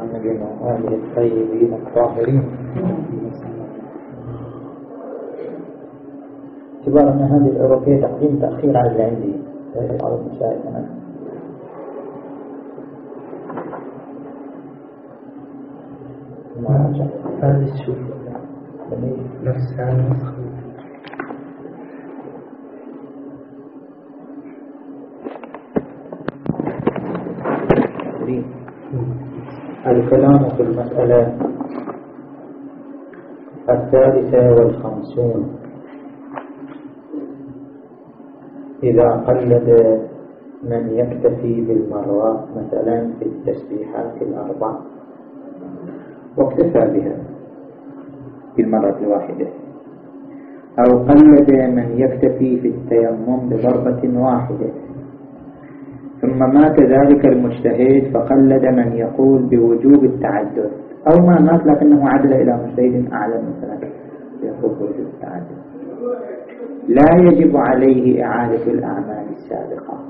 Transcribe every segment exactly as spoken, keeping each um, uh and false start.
محمد وآله الطيبين الطاهرين. اعتبار أن هذه الأوروبية تقديم تأخير على اللي عندي على المشاهد أنا ما أرجع هذا الشوف نفس هذا الكلام في المسألة الثالثة والخمسون. إذا قلد من يكتفي بالمرات مثلا في التسبيحات الأربع واكتفى بها بالمرة الواحدة، أو قلد من يكتفي في التيمم بضربة واحدة، ثم مات ذلك المجتهد فقلد من يقول بوجوب التعدد، أو ما مات لكنه عدل إلى مجتهد أعلى مثلا يقول بوجوب التعدد، لا يجب عليه إعادة الأعمال السابقة.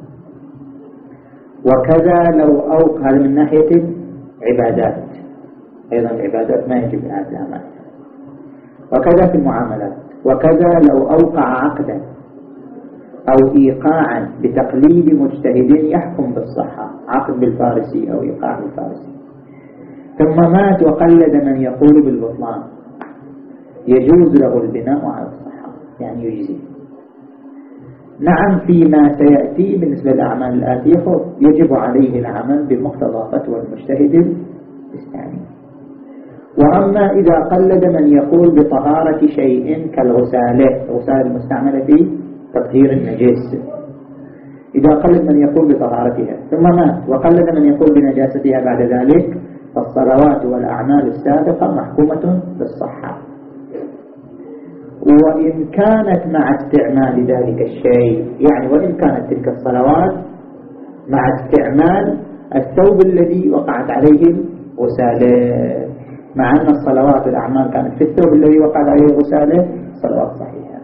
وكذا لو أوقع من ناحية عبادات، أيضا العبادات ما يجب إعادة الأعمال، وكذا في المعاملات. وكذا لو أوقع عقدا أو إيقاعا بتقليد مجتهد يحكم بالصحة، عقد بالفارسي أو إيقاع بالفارسي، ثم مات وقلد من يقول بالبطلان، يجوز له البناء على الصحة، يعني يجزي. نعم فيما سيأتي بالنسبة للأعمال الآتية يجب عليه العمل بمقتضى فتوى المجتهد الثاني. وأما إذا قلد من يقول بطهارة شيء كالغسالة، الغسالة المستعملة في تطهير النجاسة، إذا قلد من يقول بطهارتها ثم مات وقلد من يقول بنجاستها بعد ذلك، فالصلوات والأعمال السابقة محكومة بالصحة. وإن كانت مع استعمال ذلك الشيء، يعني وإن كانت تلك الصلوات مع استعمال الثوب الذي وقعت عليه الغسالة، مع أن الصلوات والأعمال كانت في الثوب الذي وقعت عليه الغسالة صلوات صحيحة.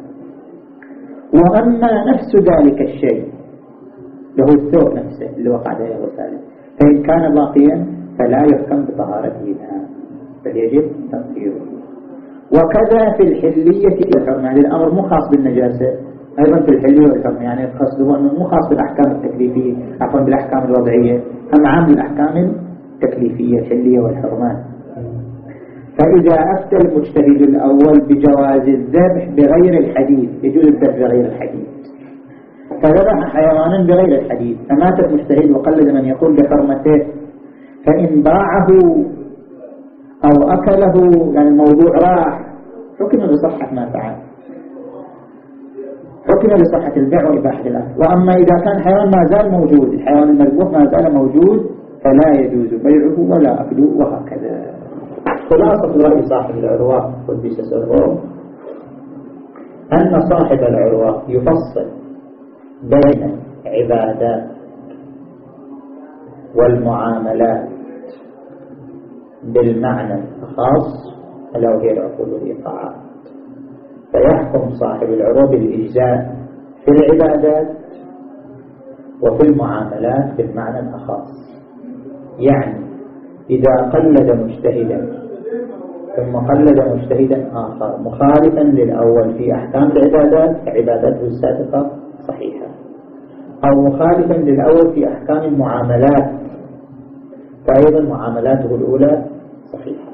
وأما نفس ذلك الشيء له الثوب نفسه اللي وقعت عليه الغسالة، فإن كان باقيا فلا يحكم بطهارته الآن، بل يجب تطهيره. وكذا في الحلية والحرمة، يعني الأمر مو خاص بالنجاسة، أيضا في الحلية والحرمة، يعني قصده أنه مو خاص بالأحكام التكليفية، عفوا بالأحكام الوضعية، هم عام الأحكام التكليفية الحلية والحرمة. فإذا أفتى المجتهد الأول بجواز الذبح بغير الحديث، يجوز الذبح بغير الحديث، فذبح حيوانا بغير الحديث، فمات المجتهد وقلد من يقول بحرمته، فإن باعه أو أكله، يعني الموضوع راح، حكم بصحة ما فعل، حكم بصحة البيع وإباحة الأكل. وأما إذا كان حيوان ما زال موجود، الحيوان المذبوح ما زال موجود، فلا يجوز بيعه ولا أكله، وهكذا. خلاصة رأي صاحب العروة قدس سره أن صاحب العروة يفصل بين عبادات والمعاملات بالمعنى الخاص ألا وهي العقود والإيقاعات، فيحكم صاحب العروة بالإجزاء في العبادات وفي المعاملات بالمعنى الخاص. يعني إذا قلد مجتهدا ثم قلد مجتهدا آخر مخالفا للأول في أحكام العبادات فعبادته السابقة صحيحة، أو مخالفا للأول في أحكام المعاملات فأيضا معاملاته الأولى صحيحة.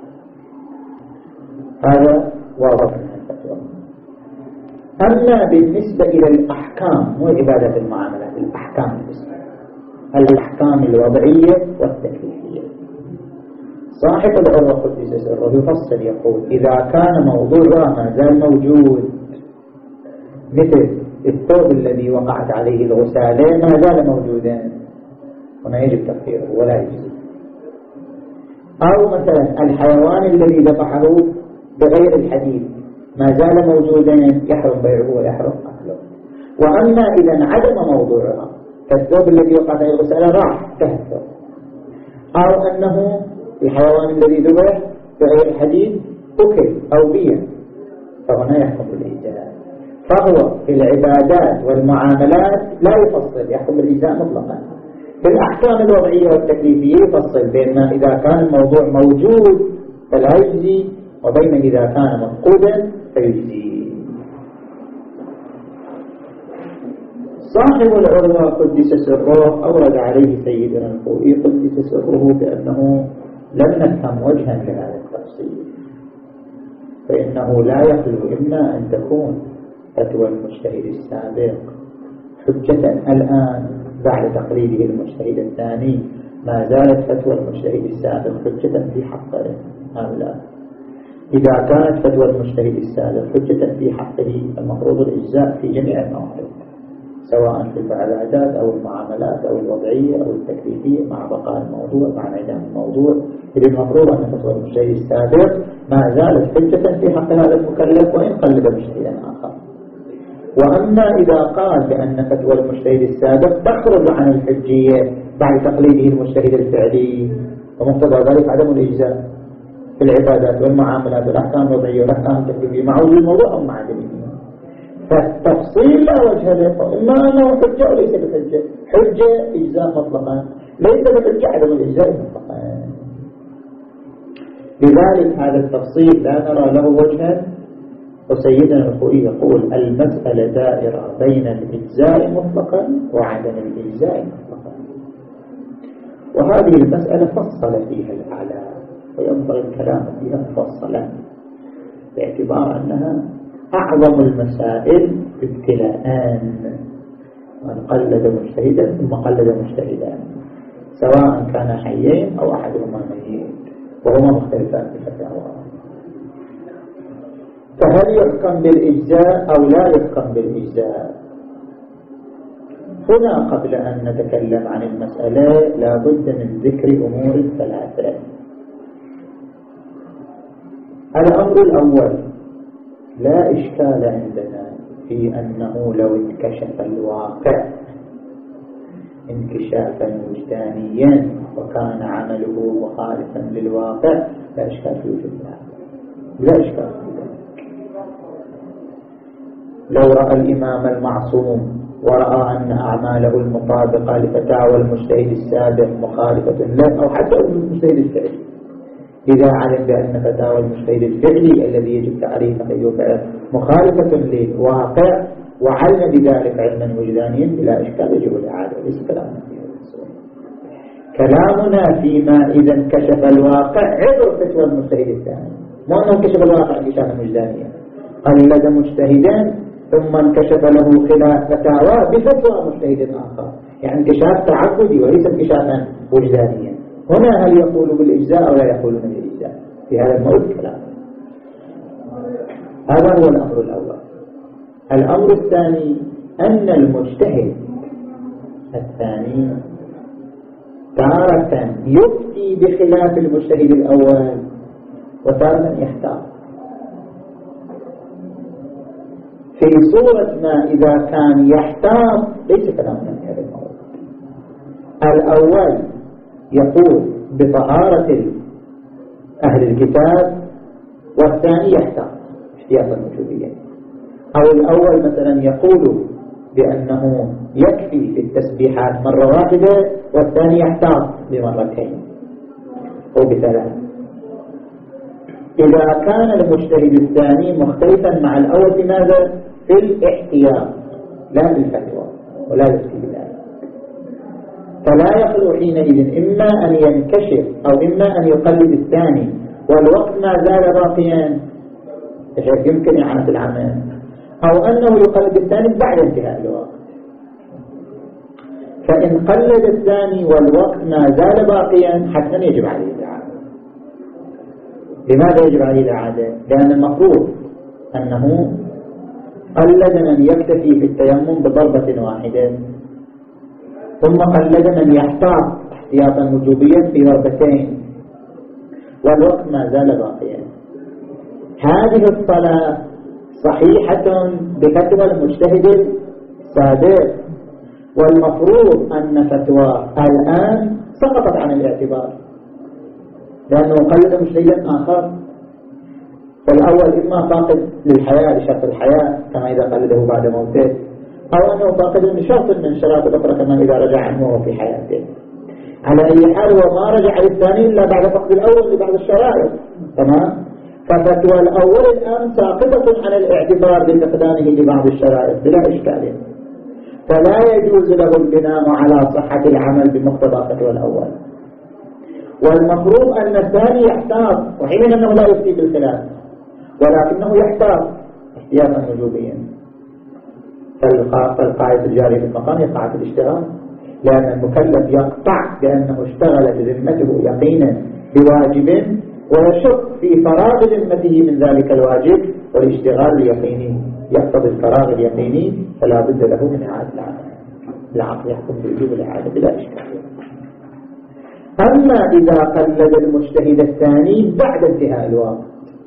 هذا واضح من الفتوى. أما بالنسبة إلى الأحكام، مو عبادة المعاملات، الأحكام الأحكام الوضعية والتكليفية، صاحب العروة قدس سره يفصل يقول إذا كان موضوعها ما زال موجود، مثل الثوب الذي وقعت عليه الغسالة ما زال موجودا وما يجب تطهيره ولا يجب، أو مثلا الحيوان الذي ذبحه بغير الحديث ما زال موجودا يحرم بيعه ويحرم أكله. وأما إذا انعدم موضوعها كالثوب الذي وقعت عليه الغسالة راح كهثوب، أو أنه الحيوان الذي ذبح بغير الحديث أكل أو بيع، فهنا يحكم بالإجزاء. فهو في العبادات والمعاملات لا يفصل، يحكم بالإجزاء مطلقا. في الأحكام الوضعية والتكليفية يفصل بين ما إذا كان الموضوع موجود فلا يجزي وبين إذا كان مفقودا فيجزي. صاحب العروة قدس سره أورد عليه سيدنا الخوئي قدس سره بأنه لم نفهم وجها لهذا التفصيل، فإنه لا يخلو إما أن تكون فتوى المجتهد السابق حجة الآن بعد تقليده المجتهد الثاني، ما زالت فتوى المجتهد السابق حجة في حقه هؤلاء. إذا كانت فتوى المجتهد السابق حجة في حقه المفروض الإجزاء في جميع المواقف، سواء في العبادات أو المعاملات أو الوضعية أو التكليفية، مع بقاء الموضوع مع انعدام الموضوع. إذا المفروض أن فتوى المجتهد السابق ما زالت حجة في حق هذا المكلف وإن قلد مجتهدا آخر. وأما إذا قال بأن فتوى المجتهد السابق تخرج عن الحجية بعد تقليده المجتهد الفعلي، ومقتضى ذلك عدم الإجزاء في العبادات والمعاملات والأحكام الوضعية والأحكام التكليفية مع وجود الموضوع أو مع عدمه، فالتفصيل لا وجه له، فإما أنه حجة وليس بحجة. حجة إجزاء مطلقا، ليس بحجة عدم الإجزاء مطلقا. لذلك هذا التفصيل لا نرى له وجها. وسيدنا الخوئي يقول المسألة دائرة بين الإجزاء مطلقا وعدم الإجزاء مطلقا، وهذه المسألة فصل فيها الأعلى وينبغي الكلام فيها مفصلا، باعتبار أنها أعظم المسائل ابتلاءان، من قلد مجتهدا ثم قلد مجتهدا سواء كان حيين أو أحدهما ميت، وهما مختلفان في الفتاوى. فهل يحكم بالإجزاء أو لا يحكم بالإجزاء؟ هنا قبل أن نتكلم عن المسألة لا بد من ذكر أمور ثلاثة. الأمر الأول، لا إشكال عندنا في أنه لو انكشف الواقع انكشافا وجدانيا وكان عمله مخالفا للواقع لا إشكال في وجود ذلك، لا إشكال في ذلك. لو رأى الإمام المعصوم ورأى أن أعماله المطابقة لفتاوى المجتهد السابق مخالفة له، أو حتى المجتهد الفعلي، إذا علم بأن فتاوى المجتهد الفعلي الذي يجب تعريفه أيها مخالفة للواقع وعلم بذلك علما وجدانيا بلا إشكال يجب الإعادة، ليس كلامنا في هذا السؤال. كلامنا فيما إذا انكشف الواقع عبر فتوى المجتهد الثاني، ما أنه انكشف الواقع انكشافا وجدانيا، قلد مجتهدا ثم انكشف له خلاف فتاوى بفتوى مجتهد آخر، يعني انكشاف تعبدي وليس انكشافا وجدانيا. هنا هل يقول بالإجزاء أو لا يقولون بالإجزاء؟ في هذا الموضوع كلام. هذا هو الأمر الأول. الأمر الثاني أن المجتهد الثاني تارة يفتي بخلاف المجتهد الأول وتارة يحتاط. في صورة ما إذا كان يحتاط ليس كلامنا في هذا الموضوع. الأول يقول بطهارة أهل الكتاب والثاني يحتاط احتياطا وجوبيا، أو الأول مثلا يقول بأنه يكفي في التسبيحات مرة واحدة والثاني يحتاط بمرتين أو بثلاث. إذا كان المجتهد الثاني مختلفا مع الأول في ماذا؟ في الاحتياط لا في الفتوى، ولا يفتي بذلك، فلا يخلو حينئذ إما أن ينكشف أو إما أن يقلد الثاني والوقت ما زال باقيا بحيث يمكن إعادة العمل، أو أنه يقلد الثاني بعد انتهاء الوقت. فإن قلد الثاني والوقت ما زال باقيا حتما يجب عليه الإعادة. لماذا يجب عليه الإعادة؟ لأن المفروض أنه قلد من يكتفي في التيمم بضربة واحدة ثم قلد من يحتاط احتياطا وجوبيا في ضربتين والوقت ما زال باقيا. هذه الصلاة صحيحة بفتوى المجتهد السابق، والمفروض أن فتوى الآن سقطت عن الاعتبار لأنه قلد مجتهدا آخر، فالأول إما فاقد للحياة لشرط الحياة كما إذا قلده بعد موته، أو أنه فاقد لشرط من شرائط الأخرى كما إذا رجع عنه في حياته. على أي حال هو ما رجع للثاني إلا بعد فقد الأول لبعض الشرائط. تمام. ففتوى الأول الآن ساقطة عن الاعتبار بفقدانه لبعض الشرائط بلا إشكال، فلا يجوز له البناء على صحة العمل بمقتضى فتوى الأول. والمفروض أن الثاني يحتاط، وحين أنه لا يفتي بالخلاف ولكنه يحتاط احتياطا وجوبيا. فالقاعدة الجارية في المقام هي قاعدة الاشتغال، لأن المكلف يقطع بأنه اشتغل بذمته يقينا بواجب ويشك في فراغ ذمته من ذلك الواجب، والاشتغال اليقيني يقتضي الفراغ اليقيني، فلا بد له من إعادة العمل. العقل يحكم بوجوب الإعادة بلا إشكال. أما إذا قلد المجتهد الثاني بعد انتهاء الوقت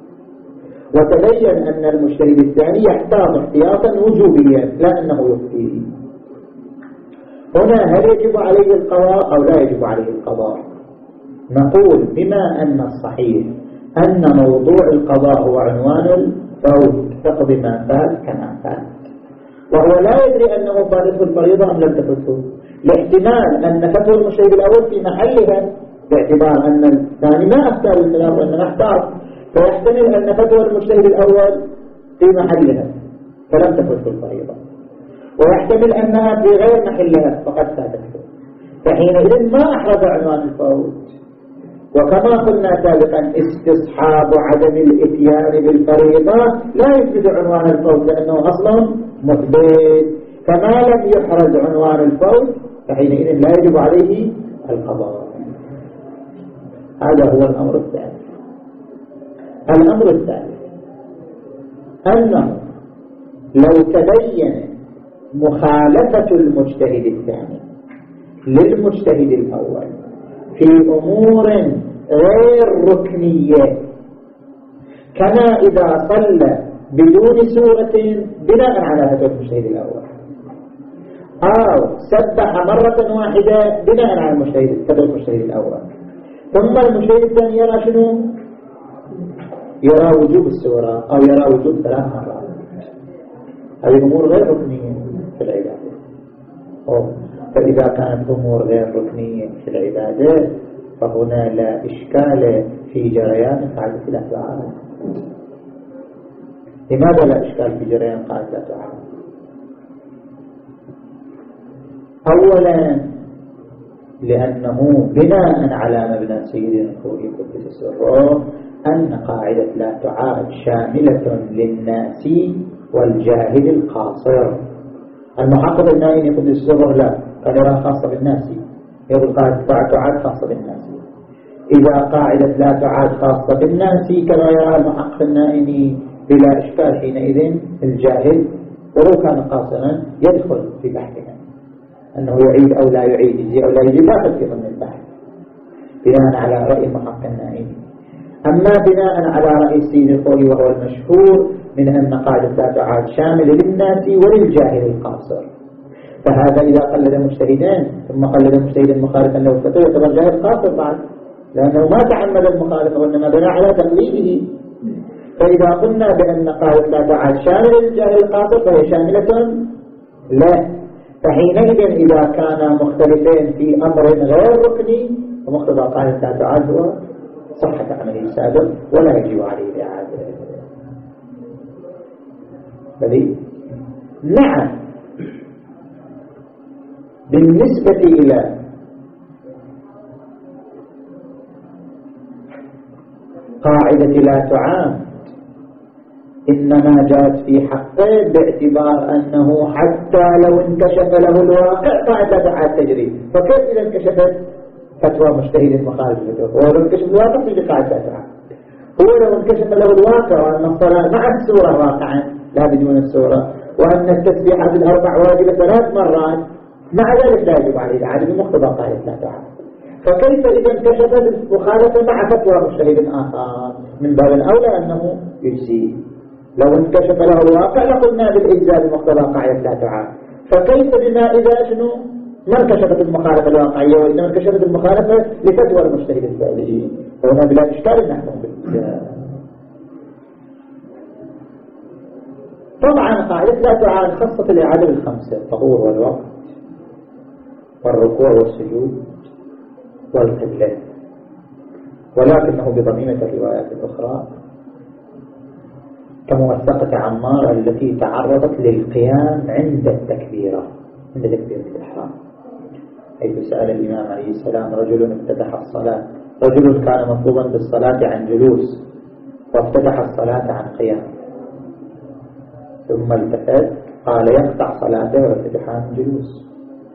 وتبين أن المجتهد الثاني يحتاط احتياطا وجوبيا لا أنه يفتي، هنا هل يجب عليه القضاء أو لا يجب عليه القضاء؟ نقول بما أن الصحيح أن موضوع القضاء هو عنوان الفوت، تقضي ما فات كما فات، وهو لا يدري أنه فاتته الفريضة أم لم تفته، لاحتمال أن فتوى المجتهد الأول في محلها باعتبار أن الثاني ما أفتى بالخلاف وأنما احتاط، فيحتمل أن فتوى المجتهد الأول في محلها فلم تفته الفريضة، ويحتمل أنها في غير محلها فقد فاتته، فحينئذ ما أحرز عنوان الفوت. وكما قلنا سابقا استصحاب عدم الاتيان بالفريضة لا يثبت عنوان الفوت لأنه أصلا مثبت، فما لم يحرز عنوان الفوت فحينئذ لا يجب عليه القضاء. هذا هو الأمر الثالث. الأمر الثالث أنه لو تبين مخالفة المجتهد الثاني للمجتهد الأول في أمور غير ركنية، كما إذا صلى بدون سورة بناء على فتوى المجتهد الأول، أو سبح مرة واحدة بناء على المجتهد فتوى المجتهد الأول، ثم المجتهد الثاني يرى شنو؟ يرى وجوب السورة أو يرى وجوب ثلاث مرات. هذه أمور غير ركنية في العبادة. أوه. فإذا كانت أمور غير ركنية في العبادة فهنا لا إشكال في جريان قاعدة الأفعال. لماذا لا إشكال في جريان قاعدة الأفعال؟ أولا لأنه بناء على مبنى سيدنا الخوي قدس سره أن قاعدة لا تعاد شاملة للناس والجاهل القاصر. المحقق النائي قدس سره لا قد يرى خاصة بالناس، يقول قاعدة لا تعاد خاصة بالناس. إذا قاعدة لا تعاد خاصة بالناس كما يرى المحقق النائي بلا إشكال، حينئذ الجاهل ولو كان قاصرا يدخل في بحثها أنه يعيد أو لا يعيد، يجي أو لا يجي، لا تفكر من البحث بناء على رأي المحقق النائي. أما بناء على رأي السيد الخوي وهو المشهور من أن قاعدة لا تعاد شامل للناس وللجاهل القاصر، فهذا إذا قلد مجتهدين ثم قلد مجتهدا مخالفا له فتوى يعتبر جاهل قاصر بعد، لأنه ما تعمد المخالفة وإنما بنى على تقليده. فإذا قلنا بأن قاعدة لا تعاد شامل للجاهل القاصر فهي شاملة له، فحينئذ إذا كانا مختلفين في أمر غير ركني ومقتضى قاعدة لا تعاد هو صحة عمله السابق ولا يجب عليه الإعادة. بل نعم بالنسبة إلى قاعدة لا تعاد إنما جاءت في حقه باعتبار أنه حتى لو انكشف له الواقع قاعدة لا تعاد تجري، فكيف إذا انكشفت فتوى مجتهد مخالف فتوى؟ هو لو انكشف الواقع تجري قاعدة لا تعاد. هو لو انكشف له الواقع وأن الصلاة مع السورة واقعا لا بدون السورة، وأن التسبيحات الأربع واجبة ثلاث مرات، مع ذلك لا يجب عليه العادة بمقتضى قاعدة لا تعاد. فكيف إذا انكشفت المخالفة مع فتوى مجتهد آخر؟ من باب الأولى أنه يجزي. لو انكشف له الواقع لقلنا بالإجزاء بمقتضى قاعدة لا تعاد، فكيف بما إذا شنو ما انكشفت المخالفة الواقعية وإنما انكشفت المخالفة لفتوى المجتهد الفعلي، فهنا بلا إشكال نحكم بالإجزاء. طبعا قاعدة لا تعارض خاصة الإعادة الخمسة: الطهور والوقت والركوع والسجود والقبلة، ولكنه بضميمة الروايات الأخرى كموثقة عمار التي تعرضت للقيام عند التكبيرة، عند تكبيرة الإحرام، حيث سأل الإمام عليه السلام رجل افتتح الصلاة، رجل كان مطلوبا بالصلاة عن جلوس وافتتح الصلاة عن قيام، ثم التفت قال يقطع صلاته وافتتح عن جلوس.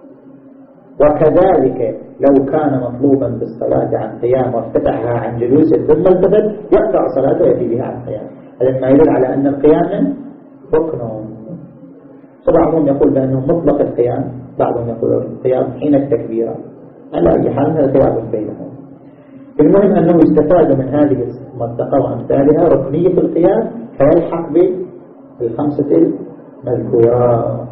وكذلك لو كان مطلوبا بالصلاة عن قيام وافتتحها عن جلوس ثم التفت يقطع صلاته ويأتي بها عن قيام. هذا ما يدل على أن القيام ركن. بعضهم يقول بأنه مطلق القيام، بعضهم يقول القيام حين التكبيرة. على أي حال هذا خلاف بينهم. المهم أنه يستفاد من هذه المنطقة وأمثالها ركنية القيام فيلحق بالخمسة المذكورة.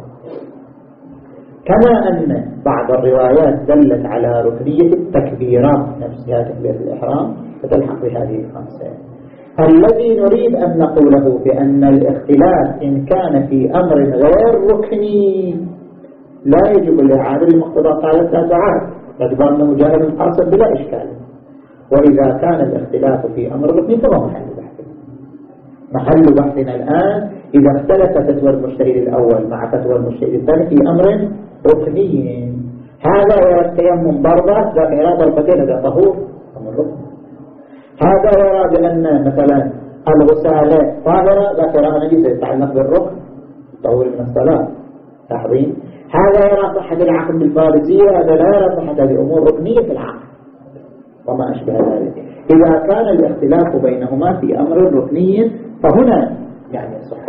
كما أن بعض الروايات دلت على ركنية التكبيرات نفسها، تكبيرة الإحرام، فتلحق بهذه الخمسة. الذي نريد أن نقوله بأن الاختلاف إن كان في أمر غير ركني لا يجب الإعادة لمقتضى قاعدة لا تعاد، باعتبار أنه جاهل قاصر بلا إشكال. وإذا كان الاختلاف في أمر ركني فهو محل بحث. محل بحثنا الآن إذا اختلف فتوى المجتهد الأول مع فتوى المجتهد الثاني في أمر ركني، هذا يرى التيمم ضربة ذاك يرى ضربتين هذا طهور أمر ركني، هذا يرى بأن مثلا الغسالة طاهرة ذاك يرى نجسة يتعلق بالركن طهور من الصلاة. لاحظين؟ هذا يرى صحة العقد بالفارسية، هذا لا يرى صحة هذه أمور ركنية في العقد وما أشبه ذلك. إذا كان الاختلاف بينهما في أمر ركني فهنا يعني صحة.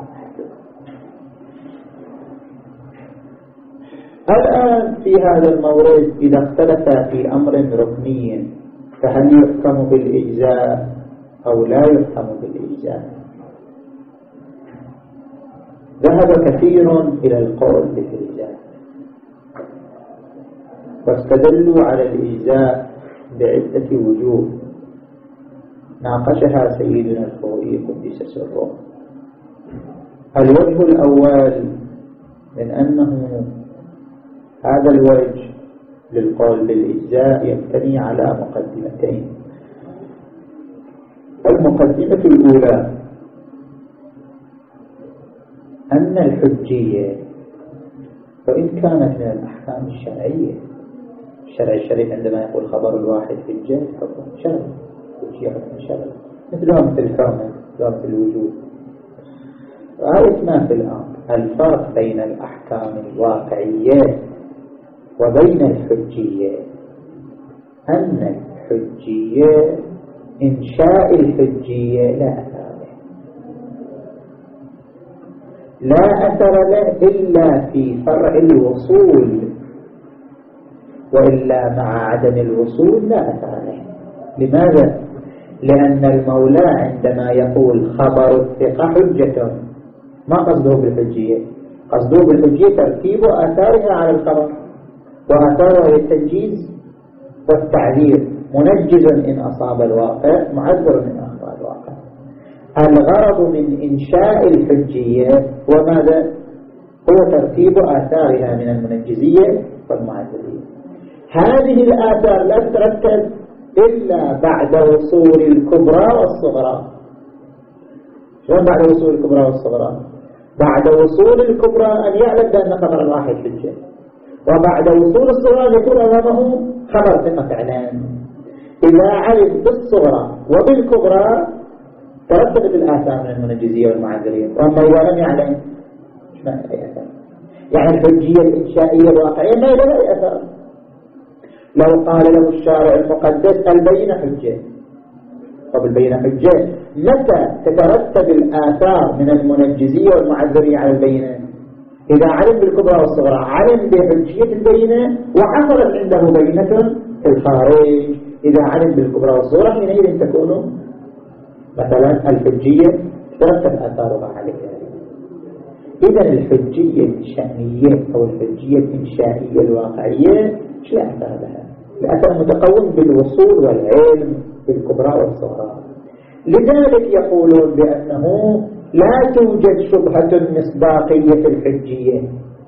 الآن في هذا المورد إذا اختلف في أمر ركني فهل يحكم بالإجزاء أو لا يحكم بالإجزاء؟ ذهب كثير إلى القول بالإجزاء واستدلوا على الإجزاء بعدة وجوه ناقشها سيدنا الخوئي قدس سره. الوجه الأول من أنه هذا الوجه للقول بالإجزاء يبتني على مقدمتين. المقدمة الأولى أن الحجية وإن كانت من الأحكام الشرعية، الشرع الشريف عندما يقول خبر الواحد في الجهة حكم شرعي، حجية حكم شرعي، مثلها مثل الحرمة مثل الوجود. غاية ما في الأمر الفرق بين الأحكام الواقعية وبين الحجية أن الحجية إنشاء الحجية لا أثر له، لا أثر له إلا في فرع الوصول، وإلا مع عدم الوصول لا أثر له. لماذا؟ لأن المولى عندما يقول خبر الثقة حجة ما قصده بالحجية، قصده بالحجية ترتيب آثارها على الخبر، وآثارها التنجيز والتعذير، منجز إن أصاب الواقع معذر من أخطاء الواقع. الغرض من إنشاء الحجية وماذا؟ هو ترتيب آثارها من المنجزية والمعذرية. هذه الآثار لا تترتب إلا بعد وصول الكبرى والصغرى. شلون بعد وصول الكبرى والصغرى؟ بعد وصول الكبرى أن يعلم بأن خبر الواحد حجة، وبعد وصول الصغرى يكون أمامه خبر ثقة فعلا. إذا علم بالصغرى وبالكبرى ترتبت الآثار من المنجزية والمعذرية، وأما إذا لم يعلم ما له أثر. يعني الحجية الإنشائية الواقعية ما له أثر. لو قال له الشارع المقدس البينة حجة، طب البينة حجة متى تترتب الآثار من المنجزية والمعذرية على البينة؟ إذا علم بالكبرى والصغرى، علم بحجية البينة وحصلت عنده بينة في الخارج. إذا علم بالكبرى والصغرى حينئذ تكون مثلا الحجية ترتب آثارها عليها. إذا الحجية الشأنية أو الحجية الإنشائية الواقعية مش لا أثر لها، الأثر متقوم بالوصول والعلم بالكبرى والصغرى. لذلك يقولون بأنه لا توجد شبهة مصداقية في الحجية.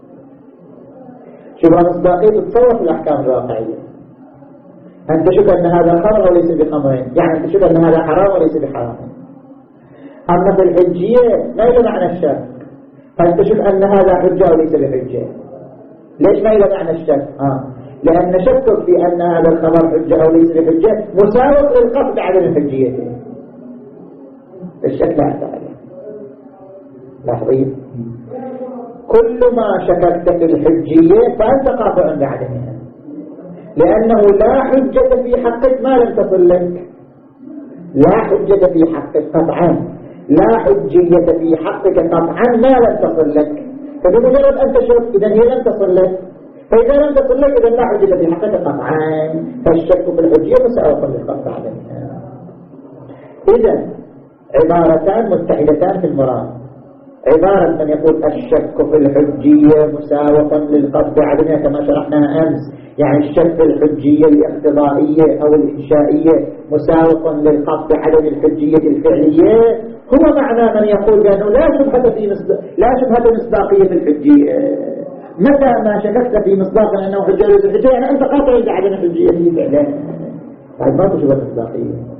شبهة مصداقية تتصور في الأحكام الواقعية. أنت تشك أن هذا خمر وليس بخمرين، يعني أنت تشك أن هذا حرام وليس بحرام. أما في الحجية ما إلى معنى الشك، فأنت تشك أن هذا حجة وليس بحجة. ليش ما إلى معنى الشك؟ آه. لأن شكك في أن هذا الخبر حجة أو ليس بحجة مساوق للقطع بعدم حجيته. الشك لا أعتقد. لاحظين، كل ما شككت في الحجية فأنت قاطع بعدمها، لأنه لا حجة في حقك ما لم تصل لك. لا حجة في حقك قطعا، لا حجية في حقك قطعا ما لم تصل لك. فبمجرد أن تشك إذا هي لم تصل لك، فإذا لم تصل لك إذا لا حجة في حقك قطعا، فالشك في الحجية مساوق للقطع بعدمها. إذا عبارتان متحدتان في المراد. عبارة من يقول الشك في الحجية مساوق للقطع عدمها كما شرحناها أمس، يعني الشك في الحجية الاقتضائية أو الإنشائية مساوق للقطع عدم الحجية الفعلية، هو معنى من يقول بأنه لا شبهة في مصداق لا شبهة مصداقية في الحجية. متى ما شككت في مصداق أنه حجية ليس الحجية يعني أنت قاطع بعدم الحجية فعلا، هذا ما شبهة مصداقية.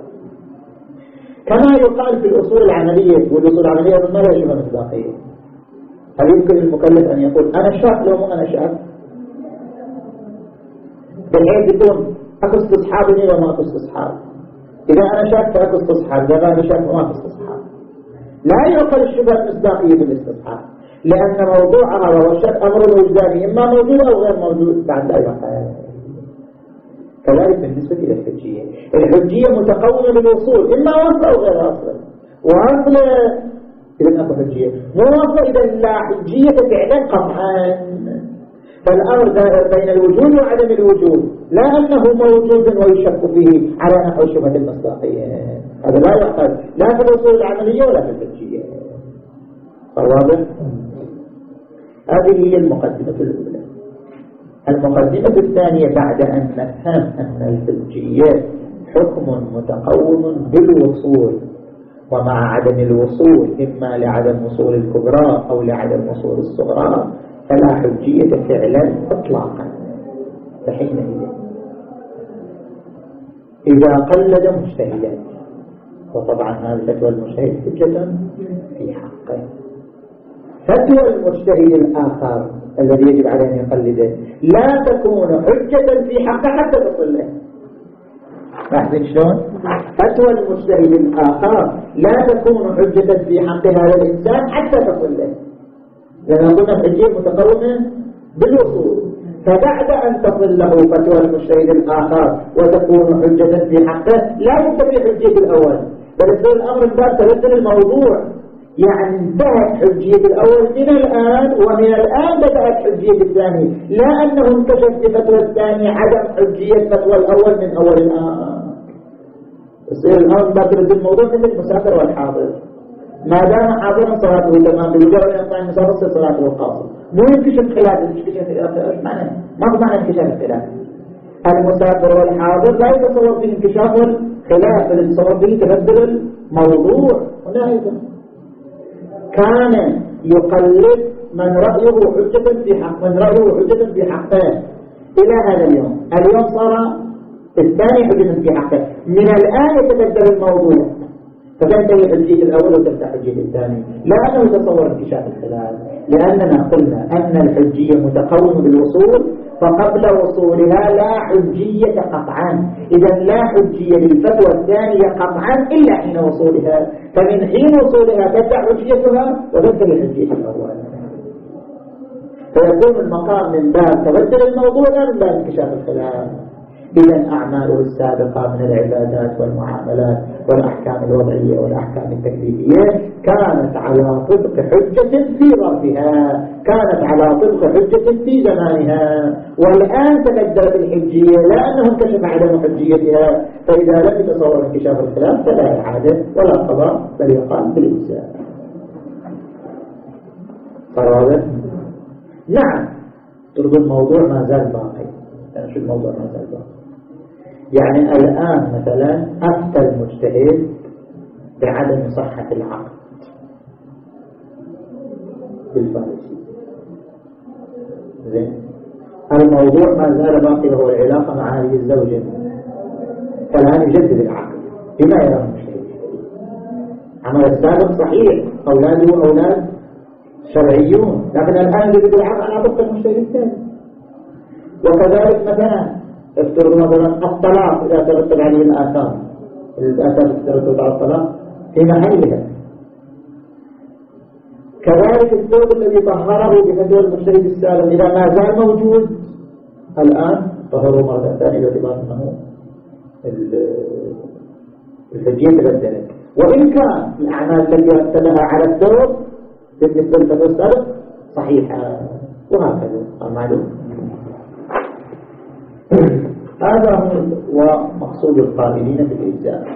كما يقال في الأصول العملية، والأصول العملية ما لها شبهة مصداقية. هل يمكن للمكلف أن يقول أنا شاك لو مو أنا شاك؟ بالحيث يكون أكو استصحابني وما أكو استصحاب. إذا أنا شاك فأكو استصحاب، إذا أنا شاك وما أكو استصحاب. لا يقال الشبهة المصداقية بالاستصحاب، لأن موضوعها وهو الشك أمر وجداني، إما موجود أو غير موجود بعد لا يقال. كذلك بالنسبة إلى الحجية، الحجية متقومة بالوصول، إما واصلة أو غير واصلة. واصلة إذا أكو حجية، مو واصلة إذا لا حجية فعلا قطعا. فالأمر دائر بين الوجود وعدم الوجود، لا أنه موجود ويشك فيه على نحو شبهة المصداقية. هذا لا يعقل لا في الوصول العملية ولا في الحجية. واضح؟ هذه هي المقدمة الأولى. المقدمة الثانية بعد أن نفهم أن الحجية حكم متقوم بالوصول، ومع عدم الوصول إما لعدم وصول الكبرى أو لعدم وصول الصغرى فلا حجية فعلا إطلاقا. فحينئذ إذا قلد مجتهدا، وطبعا هذا فتوى المجتهد حجة في حقه، فتوى المجتهد الآخر الذي يجب عليه أن يقلده لا تكون حجة في حقه حتى تصل له. لاحظين شلون؟ فتوى المجتهد الآخر لا تكون حجة في حق هذا الإنسان حتى تصل له، لأن قلنا الحجية متقومة بالوصول، فبعد أن تصل له فتوى المجتهد الآخر وتكون حجة في حقه لا ينتفي حجية الأول، بل يصير الأمر باب تبدل الموضوع. يعني انتهت حجية الأول من الآن، ومن الآن بدأت حجية الثاني، لا أنه انكشف بفتوى الثاني عدم حجية فتوى الأول من أول الآن. يصير الأمر باب تبدل الموضوع مثل المسافر والحاضر، ما دام حاضرا صلاته تمام، بمجرد أن يقطع المسافر تصير صلاته القاصر. مو ينكشف خلاف، ينكشف خلاف معنى ما هو معنى انكشاف الخلاف. المسافر والحاضر لا يتصور فيه انكشاف الخلاف، بل يتصور فيه تبدل الموضوع. هنا أيضا كان يقلد من رأيه حجة في حق من رأيه حجة في حقه إلى هذا اليوم. اليوم صار الثاني حجة في حقه، من الآن يتبدل الموضوع، فتنتهي حجية الأول وتفتح حجية الثاني، لا أنه يتصور انكشاف الخلاف، لأننا قلنا أن الحجية متقومة بالوصول، فقبل وصولها لا حجية قطعا. إذا لا حجية للفتوى الثانية قطعا إلا حين وصولها، فمن حين وصولها تبدأ حجيتها وتنتهي حجية الأول، فيكون المقام من باب تبدل الموضوع لا من باب انكشاف الخلاف. إذا أعماله السابقة من العبادات والمعاملات والأحكام الوضعية والأحكام التكليفية كانت على طبق حجة في ظرفها، كانت على طبق حجة في زمانها، والآن تبدلت الحجية لا أنه انكشف عدم حجيتها، فإذا لم يتصور انكشاف الخلاف فلا إعادة ولا قضاء، بل يقام بالإجزاء. صار نعم، ترضى الموضوع ما زال باقي. يعني شو الموضوع ما زال باقي؟ يعني الآن مثلا أفتى المجتهد بعدم صحة العقد، بالفارسي. زين، الموضوع ما زال باقي له العلاقة مع هذه الزوجة، فالآن يجدد العقد بما يراه المجتهد. عمل السابق صحيح، أولاده أولاد شرعيون، لكن الآن يجدد العقد على طبق المجتهد الثاني. وكذلك مثلا افترض مثلا الطلاق إذا ترتب عليه الآثار، الآثار ترتب على الطلاق في محلها. كذلك الثوب الذي طهره بفتوى المجتهد السابق إذا ما زال موجود الآن طهره مرة ثانية باعتبار أنه الحجية تبدلت. وإن كان الأعمال التي رتبها على الثوب بالنسبة للفتوى السابق صحيحة، وهكذا معلوم. هذا هو مقصود القائلين بالإجزاء.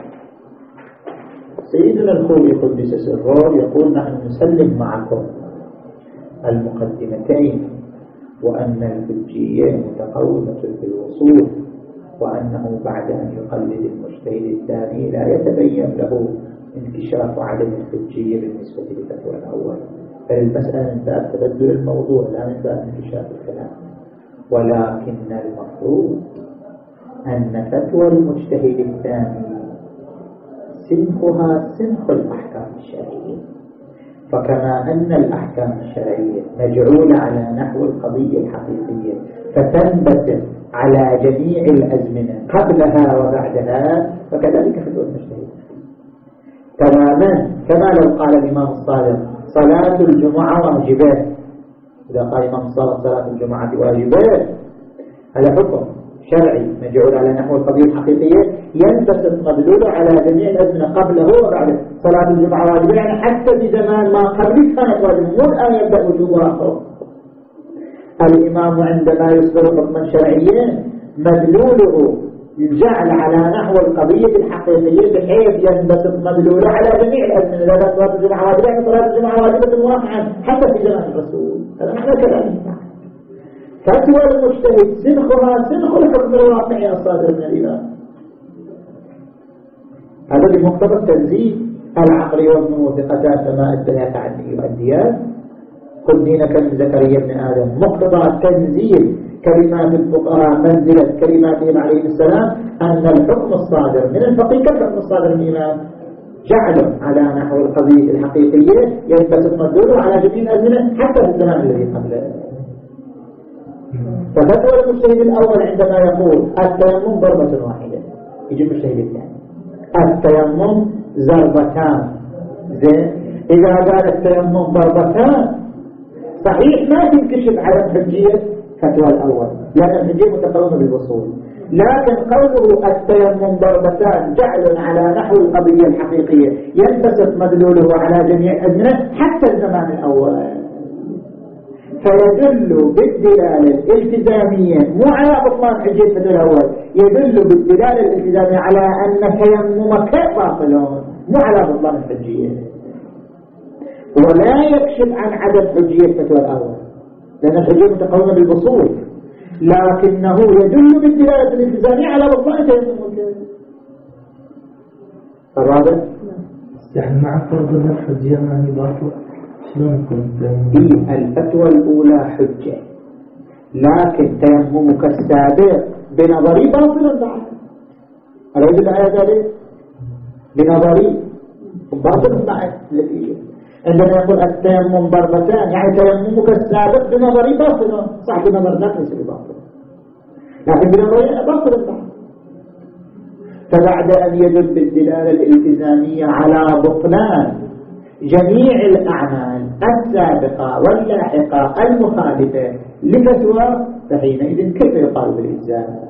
سيدنا الخوي قدس سره يقول: نحن نسلم معكم المقدمتين، وأن الحجية متقومة بالوصول، وأنه بعد أن يقلد المجتهد الثاني لا يتبين له انكشاف عدم الحجية بالنسبة للفتوى الأول، فالمسألة من باب تبدل الموضوع لا من باب انكشاف الكلام. ولكن المفروض أن فتوى المجتهد الثاني سنخها سنخ الأحكام الشرعية، فكما أن الأحكام الشرعية مجعولة على نحو القضية الحقيقية فتنبت على جميع الأزمنة قبلها وبعدها، فكذلك فتوى المجتهد تماما. كما لو قال الإمام الصادق صلاة الجمعة واجبات، إذا قال الإمام الصادق صلاة الجمعة واجبات، هذا حكم شرعي مجعول على نحو القضية الحقيقية ينبسط مدلوله على جميع الأزمنة قبله وبعده. صلاة الجمعة واجبة يعني حتى في زمان ما قبل كانت واجبة، مو الآن يبدأ وجوبها آخر. الإمام عندما يصدر حكما شرعيا مدلوله يجعل على نحو القضية الحقيقية بحيث ينبسط مدلوله على جميع الأزمنة. إذا صلاة الجمعة واجبة يعني صلاة الجمعة واجبة واقعا حتى في زمان الرسول، هذا معنى كلامه. فتوى المجتهد سنخها سنخ الحكم الواقعي الصادر من الإمام. هذا بمقتضى التنزيل العقلي والموثقتان كما أدلت عني يؤديان. قل دينك من زكريا بن آدم. مقتضى التنزيل كلمات الفقهاء منزلة كلماتهم عليه السلام أن الحكم الصادر من الفقيه كالحكم الصادر من الإمام جعله على نحو القضية الحقيقية ينبسط مدلوله على جميع الأزمنة حتى في الزمان الذي قبله. ففتوى المجتهد الأول عندما يقول التيمم ضربة واحدة، يجي المجتهد الثاني التيمم ضربتان. زين، إذا قال التيمم ضربتان صحيح ما تنكشف على حجية فتوى الأول لأن الحجية متقومة بالوصول، لكن قوله التيمم ضربتان جعل على نحو القضية الحقيقية ينبسط مدلوله على جميع الأزمنة حتى الزمان الأول، فيدل بالدلالة الالتزامية مو على بطلان حجية الفتوى الأول، يدل بالدلالة الالتزامية على أن تيممك باطل مو على بطلان الحجية، ولا يكشف عن عدم حجية الفتوى الأول لأن الحجية متقومة بالوصول، لكنه يدل بالدلالة الالتزامية على بطلان تيممك. الرابع يعني مع فرض أن الحجية ما هي باطلة شلون كنت؟ إيه، الفتوى الأولى حجة لكن تيممك السابق بنظري باطل بعد. أريد الآية ذلك بنظري باطل بعد. عندما يقول التيمم ضربتان يعني تيممك السابق بنظري باطل، صح بنظر ذات ليس بباطل لكن بنظري باطل بعد. فبعد أن يدل بالدلالة الالتزامية على بطلان جميع الأعمال السابقة واللاحقة المخالفة لفتوى، فحينئذ كيف يقال بالإجزاء؟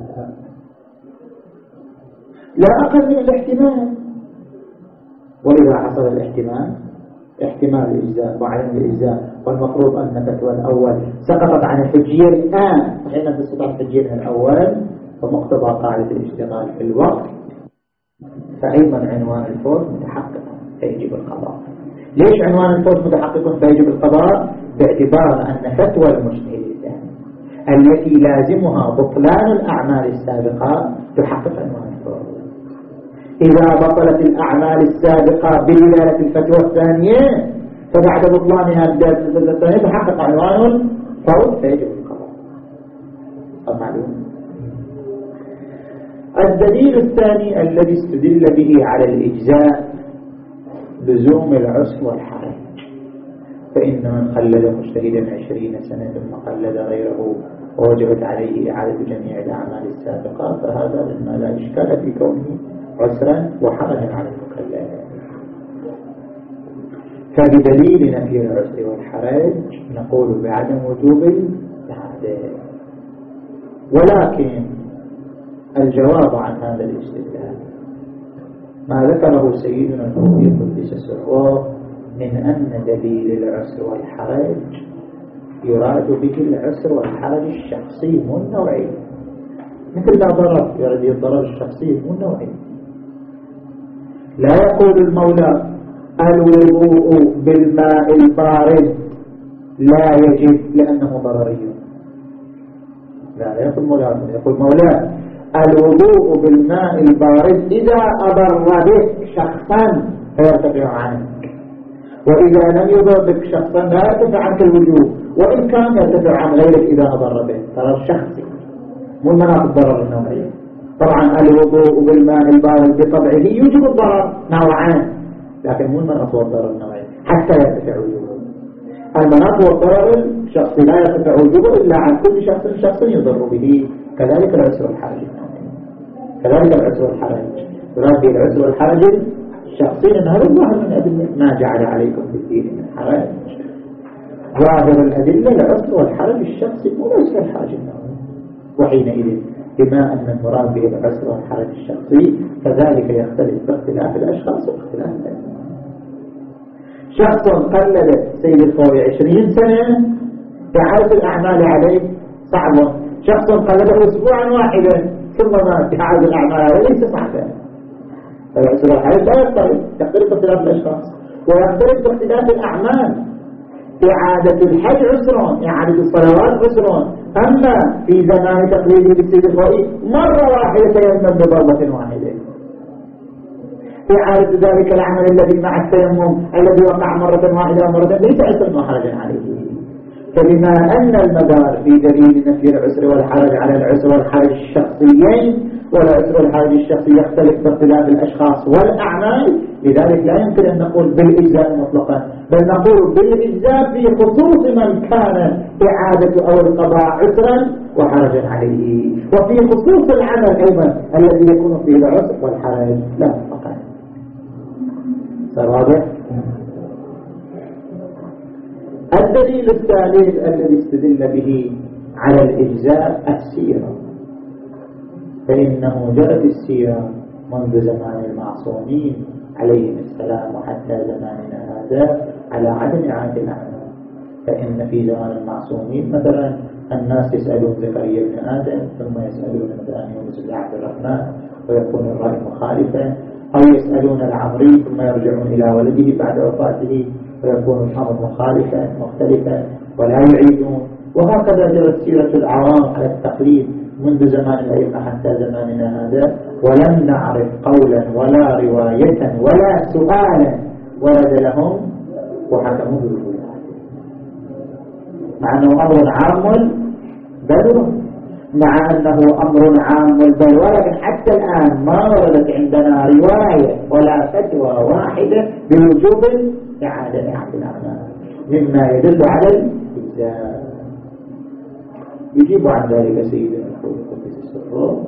لا أقل من الاحتمال. وإذا حصل الاحتمال احتمال الإجزاء وعدم الإجزاء، والمفروض أن فتوى الأول سقطت عن الحجية الآن، فحين تسقط عن الحجية من الأول ومقتضى قاعدة الاشتغال في الوقت، فأيضا عنوان الفوز متحقق فيجب القضاء. ليش عنوان الفوز متحقق فيجب القضاء؟ باعتبار أن فتوى المجتهد الثاني التي لازمها بطلان الأعمال السابقة تحقق عنوان الفوز. إذا بطلت الأعمال السابقة بدلالة الفتوى الثانية فبعد بطلانها بداية يتحقق عنوان الفوت فيجب القضاء. معلوم. الدليل الثاني الذي استدل به على الإجزاء لزوم العسر والحرج، فإن من قلد مجتهدا عشرين سنة ثم قلد غيره ووجبت عليه إعادة جميع الأعمال السابقة فهذا مما لا إشكال في كونه عسرا وحرجا على المكلف. فبدليل نفي العسر والحرج نقول بعدم وجوب الإعادة. ولكن الجواب عن هذا الاستدلال ما ذكره سيدنا الخوئي قدس سره من أن دليل العسر والحرج يراد به العسر والحرج الشخصي مو النوعي، مثل لا ضرر يراد الضرر الشخصي مو النوعي. لا يقول المولى الوضوء بالماء البارد لا يجب لأنه ضرري، لا يقول مولى، يقول مولى الوضوء بالماء البارد إذا أضر بك شخصا فيرتفع عنك، وإذا لم يضر بك شخصا لا يرتفع عنك الوجوب، وإن كان يرتفع عن غيرك إذا أضر بك. ضرر شخصي مو مناط الضرر النوعي. طبعا الوضوء بالماء البارد بطبعه يوجب الضرر نوعان، لكن مو المناط والضرر النوعي حتى يرتفع وجوبه. المناط والضرر الشخصي لا يرتفع وجوبه إلا عن كل شخص شخص يضر به. كذلك العسر والحرج، كذلك العسر والحرج يراد به العسر والحرج الشخصي، لأن هذا الظاهر من أدلة ما جعل عليكم في الدين من حرج. ظاهر الأدلة العسر والحرج الشخصي مو العسر والحرج النوعي. وحينئذ بما أن المراد به العسر والحرج الشخصي فذلك يختلف باختلاف الأشخاص واختلاف الأزمان. شخص قلد سيد الخوي عشرين سنة إعادة الأعمال عليه صعب، شخص قلده أسبوعا واحدا ثم مات إعادة الأعمال عليه ليس صعبا. فالعسر والحرج لا يختلف، يختلف باختلاف الأشخاص ويختلف باختلاف الأعمال. إعادة الحج عسر، إعادة الصلوات عسر، أما في زمان تقليده بالسيد الخوئي مرة واحدة يتيمم بضربة واحدة. إعادة ذلك العمل الذي مع التيمم الذي وقع مرة واحدة ومرة ليس عسر وحرجا عليه. فبما أن المدار في دليل نفي العسر والحرج على العسر والحرج الشخصيين، والعسر والحرج الشخصي يختلف باختلاف الأشخاص والأعمال، لذلك لا يمكن أن نقول بالإجزاء مطلقا، بل نقول بالإجزاء في خصوص من كان إعادة أو القضاء عسرا وحرجا عليه، وفي خصوص العمل أيضا الذي يكون فيه العسر والحرج لا مطلقا. صار واضح؟ الدليل الثالث الذي استدل به على الإجزاء السيرة، فإنه جرت السيرة منذ زمان المعصومين عليهم السلام وحتى زماننا هذا على عدم إعادة الأعمال. فإن في زمان المعصومين مثلا الناس يسألون زكريا بن آدم ثم يسألون مثلا يونس بن عبد الرحمن ويكون الرأي مخالفا، أو يسألون العمري ثم يرجعون إلى ولده بعد وفاته ويكون الأمر مخالفا مختلفا ولا يعيدون. وهكذا جرت سيرة العوام على التقليد منذ زمان الأئمة حتى زماننا هذا، ولم نعرف قولا ولا رواية ولا سؤالا ورد لهم وحكموا بالولاية، مع أنه أمر عام بل مع أنه أمر عام بل ولكن حتى الآن ما وردت عندنا رواية ولا فتوى واحدة بوجوب إعادة إعادة الأعمال مما يدل على الإجزاء. يجيب عن ذلك سيدنا الخوئي قدس سره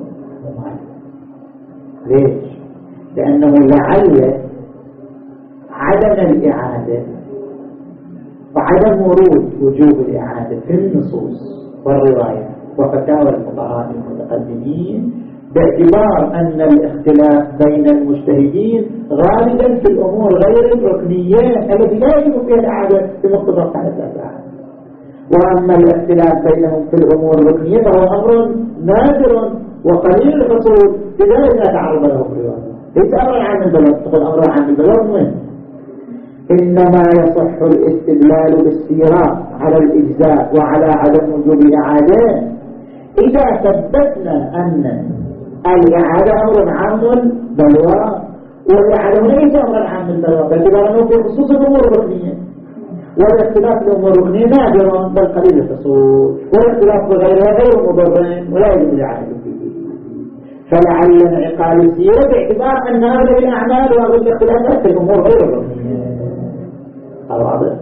ليش؟ لأنه لعل عدم الإعادة وعدم ورود وجوب الإعادة في النصوص والرواية وفتاوى الفقهاء المتقدمين باعتبار أن الاختلاف بين المجتهدين غالبا في الأمور غير الركنية التي لا يجب فيها الإعادة بمقتضى الحالة. وأما الاختلاف بينهم في الأمور الركنية فهو أمر نادر وقليل الحصول، لذلك لا تعرض له الرواية. ليس أمر عام البلد، تقول أمر عام البلد وين؟ إنما يصح الاستدلال بالسيرة على الإجزاء وعلى عدم وجوب الإعادة إذا ثبتنا أن الإعادة أمر عام بلوى والإعادة ليس أمر عام بلوى باعتبار أنه في خصوص الأمور الركنية. والاختلاف الأمور الركنية نادر بل قليل التصور، والاختلاف بغيرها غير مضر ولا يجب العمل فيه. فلعل انعقاد السيرة باعتبار أن أغلب الأعمال وأغلب الاختلافات في الأمور غير الركنية. واضح؟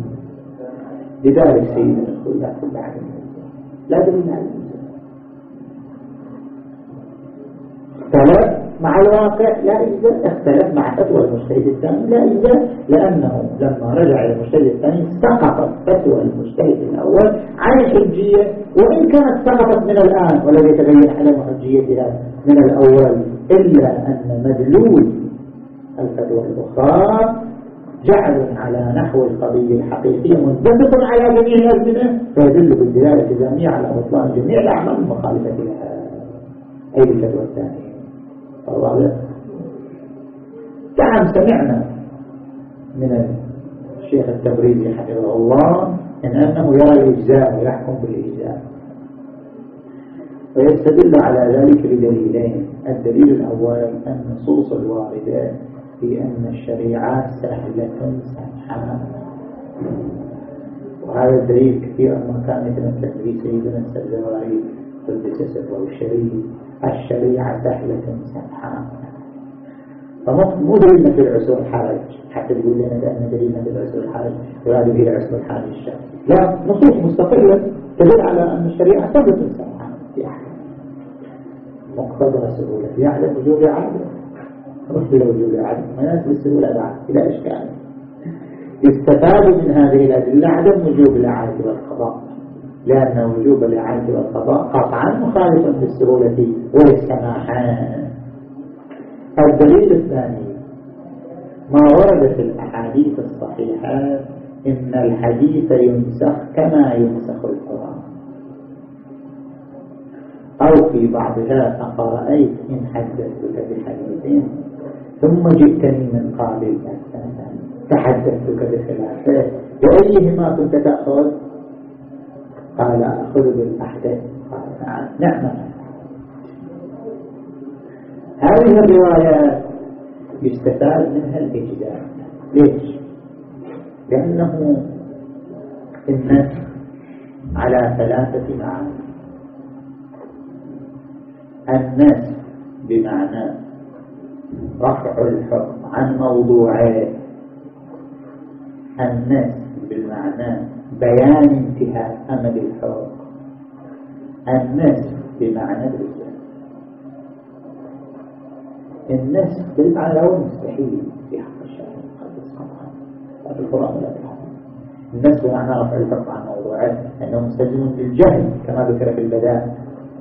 لذلك سيدنا يقول لا كل عالم لا دليل على اختلف مع الواقع لا إجزاء، اختلف مع فتوى المجتهد الثاني لا إجزاء، لأنه لما رجع إلى المجتهد الثاني سقطت فتوى المجتهد الأول عن حجية، وإن كانت سقطت من الآن والذي يتبين عدم حجيتها من الأول، إلا أن مدلول الفتوى الأخرى جعل على نحو القضية الحقيقية منضبط على جميع الأزمنة، فيدل بالدلالة الجامعة على بطلان جميع الأعمال المخالفة لها، أي الفتوى الثانية. واضح؟ نعم سمعنا من الشيخ التبريزي حفظه الله إن أنه يرى الإجزاء ويحكم بالإجزاء، ويستدل على ذلك بدليلين. الدليل الأول النصوص الواردة في أن الشريعة سهلة سمحة، وهذا الدليل كثيرا ما كان يتمثل به سيدنا السلواري قدس سره الشريف، الشريعة سهلة سمحة. فمو دليلنا في العسر الحرج حتى تقول لنا بأن دليلنا في العسر الحرج يراد به العسر الحرج الشرعي، لا، نصوص مستقلة تدل على أن الشريعة سهلة سمحة في أحكام مقتضى السهولة، يعلم وجوب عادة رد لوجوب عدم مناسب السهولة بعد بلا إشكال. يستفاد من هذه الأدلة عدم وجوب الإعادة والقضاء، لأن وجوب الإعادة والقضاء قطعا مخالفا للسهولة والسماحة. الدليل الثاني ما ورد في الأحاديث الصحيحة إن الحديث ينسخ كما ينسخ القرآن، أو في بعضها أقرأيت إن حدثتك بحديثين ثم جئتني من قابل تحدثتك بخلافه بأيهما كنت تأخذ؟ قال أخذ بالأحدث. قال نعم. هذه الروايات يستفاد منها الإجزاء. ليش؟ لأنه النسخ على ثلاثة معاني. النسخ بمعنى رفع الحكم عن موضوعه، النسخ بالمعنى بيان انتهاء أمد الحكم، النسخ بمعنى الإجزاء. النسخ بالمعنى هو مستحيل في حق الشرع المقدس قطعا، لا في القرآن ولا في الحديث. النسخ بمعنى رفع الحكم عن موضوعه أنه مستلزم بالجهل كما ذكر في البداء.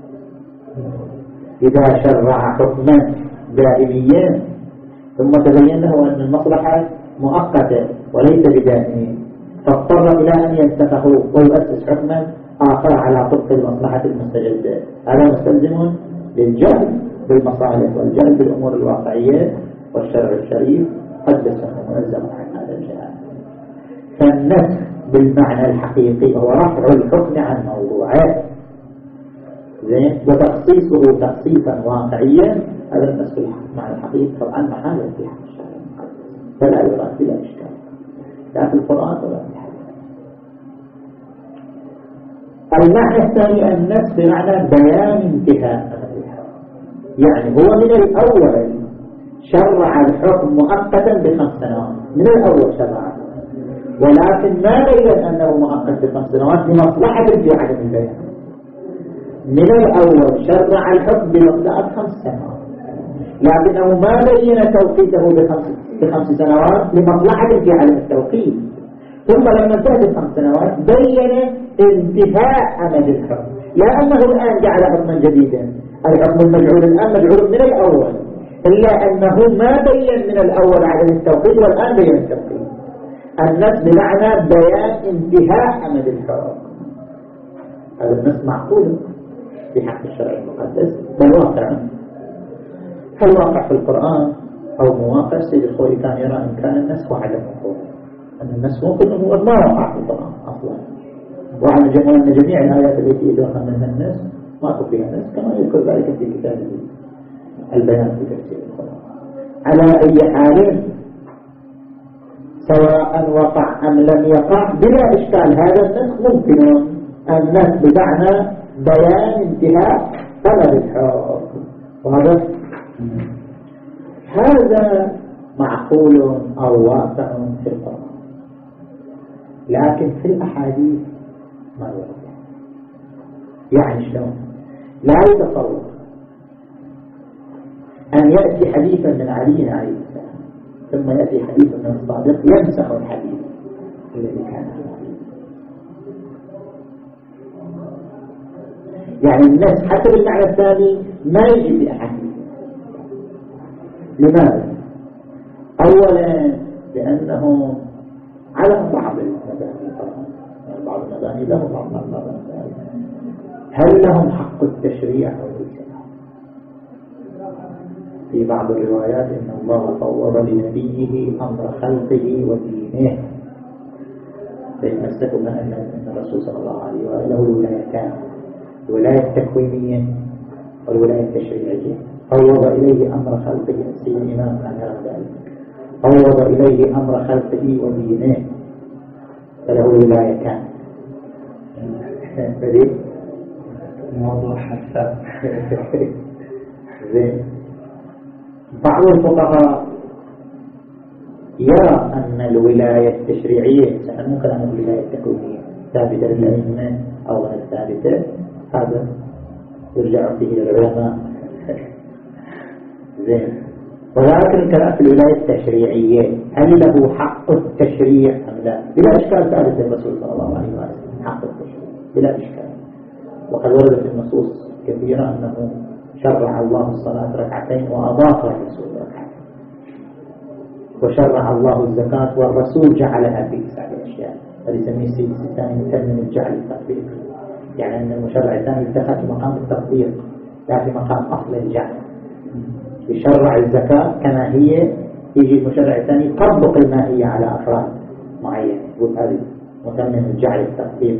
إذا شرع حكما دائميا ثم تبين له أن المصلحة مؤقتة وليس بدائمية، فاضطر إلى أن ينسخه ويؤسس حكما آخر على طبق المصلحة المستجدة، هذا مستلزم للجهل بالمصالح والجهل بالأمور الواقعية، والشرع الشريف قدس منزه عن هذا الجهل. فالنسخ بالمعنى الحقيقي هو رفع الحكم عن موضوعه زين، وتخصيصه تخصيصا واقعيا، هذا النسخ معنى الحقيقي طبعا محالا في حق الشرع المقدس، فلا يراد بلا إشكال لا في القرآن ولا في الحديث. المعنى الثاني النسخ بمعنى بيان انتهاء، يعني هو من الأول شرع الحكم مؤقتا بخمس سنوات، من الأول شرع، ولكن ما بين أنه مؤقت بخمس سنوات لمصلحة في عدم البيان. من الأول شرع الحكم بمقدار خمس سنوات، لكنه ما بين توقيته بخمس, بخمس سنوات لمصلحة في عدم التوقيت، ثم لما انتهت الخمس سنوات بين انتهاء أمد الحكم، لا أنه الآن جعل حكما جديدا، الحكم المجعول الآن مجعول من الأول، إلا أنه ما بين من الأول عدم التوقيت والآن بين التوقيت. النص بمعنى بيان انتهاء أمد الحكم، هذا النص معقول في حق الشرع المقدس بل واقع. هل واقع في القرآن أو مواقع؟ السيد الخوي كان يرى أن كان النسخ وعدم وقوع، أن النسخ ممكن هو ما وقع في القرآن أصلا، وعلى جميع أن جميع الآيات التي يدعوها منها النسخ ما فيها نسخ، كما يذكر ذلك في كتاب البيان في تفسير القرآن. على أي حال سواء وقع أم لم يقع بلا إشكال. هذا النسخ ممكن. النسخ بمعنى بيان انتهاء طلب الحكم، وهذا هذا معقول أو واقع في القرآن، لكن في الأحاديث ما يرد. يعني شلون؟ لا يتصور أن يأتي حديثا من علي عليه السلام ثم يأتي حديث من الصادق ينسخ الحديث الذي كان فيه. يعني الناس حتى بالمعنى الثاني ما يجي في أحاديث. لماذا؟ أولا لأنه على بعض المباني، يعني بعض المباني لهم بعض المباني، هل لهم حق التشريع أو ليس؟ في بعض الروايات إن الله فوض لنبيه أمر خلقه ودينه، فيتمسكوا بها أن الرسول صلى الله عليه وآله له الولايتان، الولاية التكوينية والولاية التشريعية. فوض إليه أمر خلقه، السيد الإمام عن ذلك فوض إليه أمر خلقه ودينه فله الولايتان. فريد موضوع حساس. زين. بعض الفقهاء يرى أن الولاية التشريعية ممكن أن الولاية التكوينية ثابتة للأئمة أو غير ثابتة، هذا يرجع فيه العلماء. زين. ولكن الكلام في الولاية التشريعية هل له حق التشريع أم لا؟ بلا إشكال ثابت الرسول صلى الله عليه وسلم حق التشريع بلا إشكال. وقد وردت في النصوص كثيرة أنه شرع الله الصلاة ركعتين وأضاف الرسول ركعتين، وشرع الله الزكاة والرسول جعلها في تسعة أشياء، فليسميه السيد الثاني يتم الجعل التطبيق، يعني أن المشرع الثاني اتخذ في مقام التطبيق لا في مقام أصل الجعل. يشرع الزكاة كما هي، يجي المشرع الثاني يطبق الماهية على أفراد معين، يقول هذه متمم الجعل التطبيق.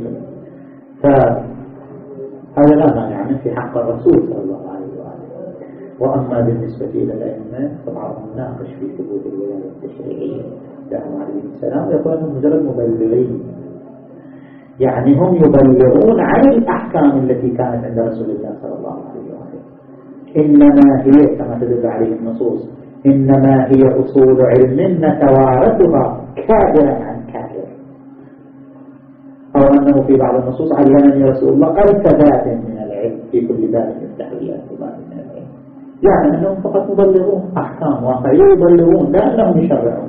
فهذا لا مانع منه في حق الرسول صلى الله عليه وآله. وأما بالنسبة إلى الأئمة فبعضهم ناقش في ثبوت الولاية التشريعية لهم عليه السلام، يقول أنهم مجرد مبلغين، يعني هم يبلغون عن الأحكام التي كانت عند رسول الله صلى الله عليه وآله. إنما هي كما تدل عليه النصوص إنما هي أصول علم نتوارثها كابرا عن كابر، أو أنه في بعض النصوص علمني رسول الله ألف باب من العلم في كل باب يفتح الله باب من العلم، يعني أنهم فقط مبلغون أحكام واقعية يبلغون لا أنهم يشرعون.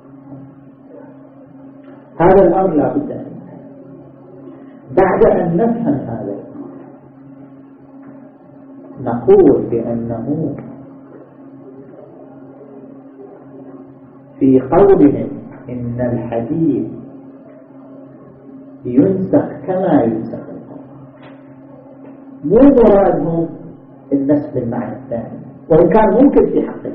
هذا الأمر لا بد أن بعد أن نفهم هذا نقول بأنه في قولهم إن الحديث ينسخ كما ينسخ القرآن، مو مرادهم النسخ بالمعنى الثاني، وإن كان ممكن في حقه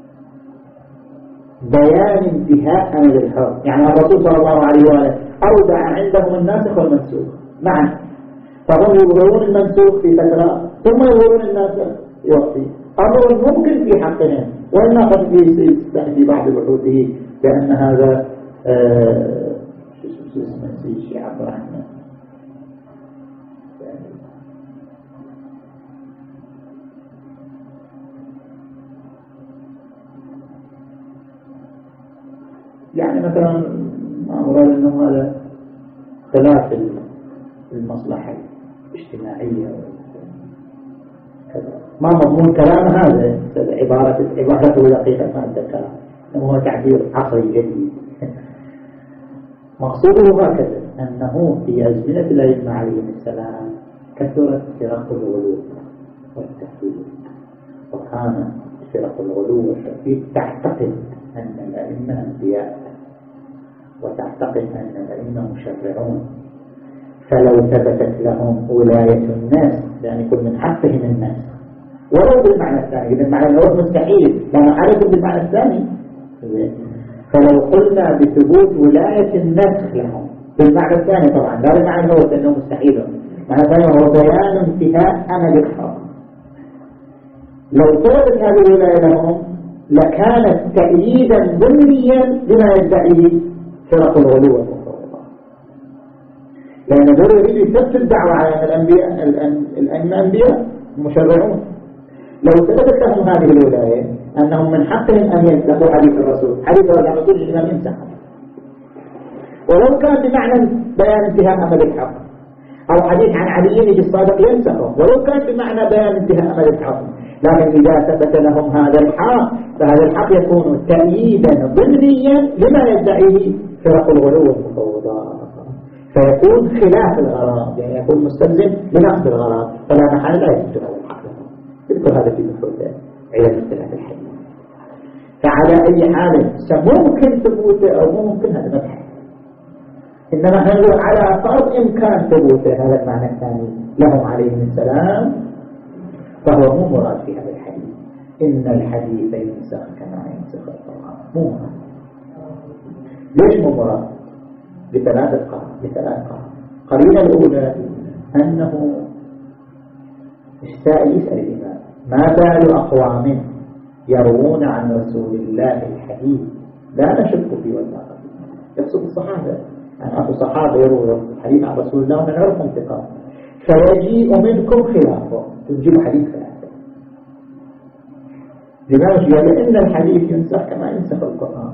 بيان انتهاء أمر الحكم. يعني الرسول صلى الله عليه وآله أودع عندهم الناسخ والمنسوخ معا، فهم يظهرون المنسوخ في فترة ثم يظهرون الناسخ يوقفي. أمر ممكن في حقهم، وإن قد في بعض بحوثه لأن هذا آه شو اسمه الشيخ عبد الرحمن يعني مثلا ما مراد أنه هذا خلاف المصلحة الاجتماعية ما مضمون كلام هذا، عبارة عبارته دقيقة ما أتذكر، هو تعبير عصري جديد. مقصوده هكذا أنه في أزمنة الأئمة عليهم السلام كثرت فرق الغلو والتحويل، وكان فرق الغلو والتحويل تعتقد أن الأئمة أنبياء وتعتقد أن الأئمة مشرعون، فلو ثبتت لهم ولاية الناس لأن يكون من حقهم الناس ولو بالمعنى الثاني، بالمعنى الأول مستحيل لأن عليكم بالمعنى الثاني. فلو قلنا بثبوت ولاية الناس لهم بالمعنى الثاني طبعا لا بالمعنى الأول أنه مستحيل، معنى الثاني هو بيان انتهاء أمل الحكم. لو ثبتت هذه الولاية لهم لكانت تأييدا ضمنيا لما يدعيه فرق الغلو والمفروضات، لأن دول يريد يثبت الدعوة على الأنبياء الأنبياء المشرعون. لو ثبتت لهم هذه الولاية أنهم من حقهم أن ينسخوا حديث الرسول، حديث الرسول الإمام يمسح، ولو كان بمعنى بيان انتهاء أمد الحق، أو حديث عن علي الصادق ينسخه ولو كان بمعنى بيان انتهاء أمد الحق. لكن إذا ثبت لهم هذا الحق فهذا الحق يكون تأييدا ضمنيا لما يدعيه فرق الغلو والمفوضات، فيكون خلاف الغرض، يعني يكون مستلزم لنقض الغرض، فلا محل لا يثبت هذا الحق. يذكر هذا في بحوث علم اختلاف الحديث. فعلى أي حال ممكن ثبوته أو مو ممكن هذا مبحث، إنما نقول على فرض إمكان ثبوته هذا المعنى الثاني لهم عليهم السلام، فهو مو مراد في هذا الحديث. إن الحديث ينسخ كما ينسخ القرآن، مو مراد. ليش مو مراد؟ بثلاثة قرار بثلاث قرار. قرينة الأولى أنه السائل يسأل الإمام ما بال أقوام يروون عن رسول الله الحديث لا نشك فيه ولا يقصد الصحابة، يعني أخو صحابة يروون الحديث عن رسول الله ونعرفهم ثقات، فيجيء منكم خلافه تجيب حديث خلافه. لماذا؟ لأن الحديث ينسخ كما ينسخ القرآن.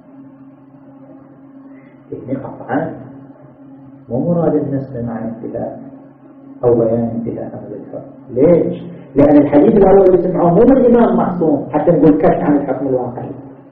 يعني قطعا مو مراد النسخ مع انتهاء أو بيان انتهاء أمر الحكم. ليش؟ لأن الحديث الأول اللي سمعوه مو من الإمام معصوم حتى نقول كشف عن الحكم الواقعي.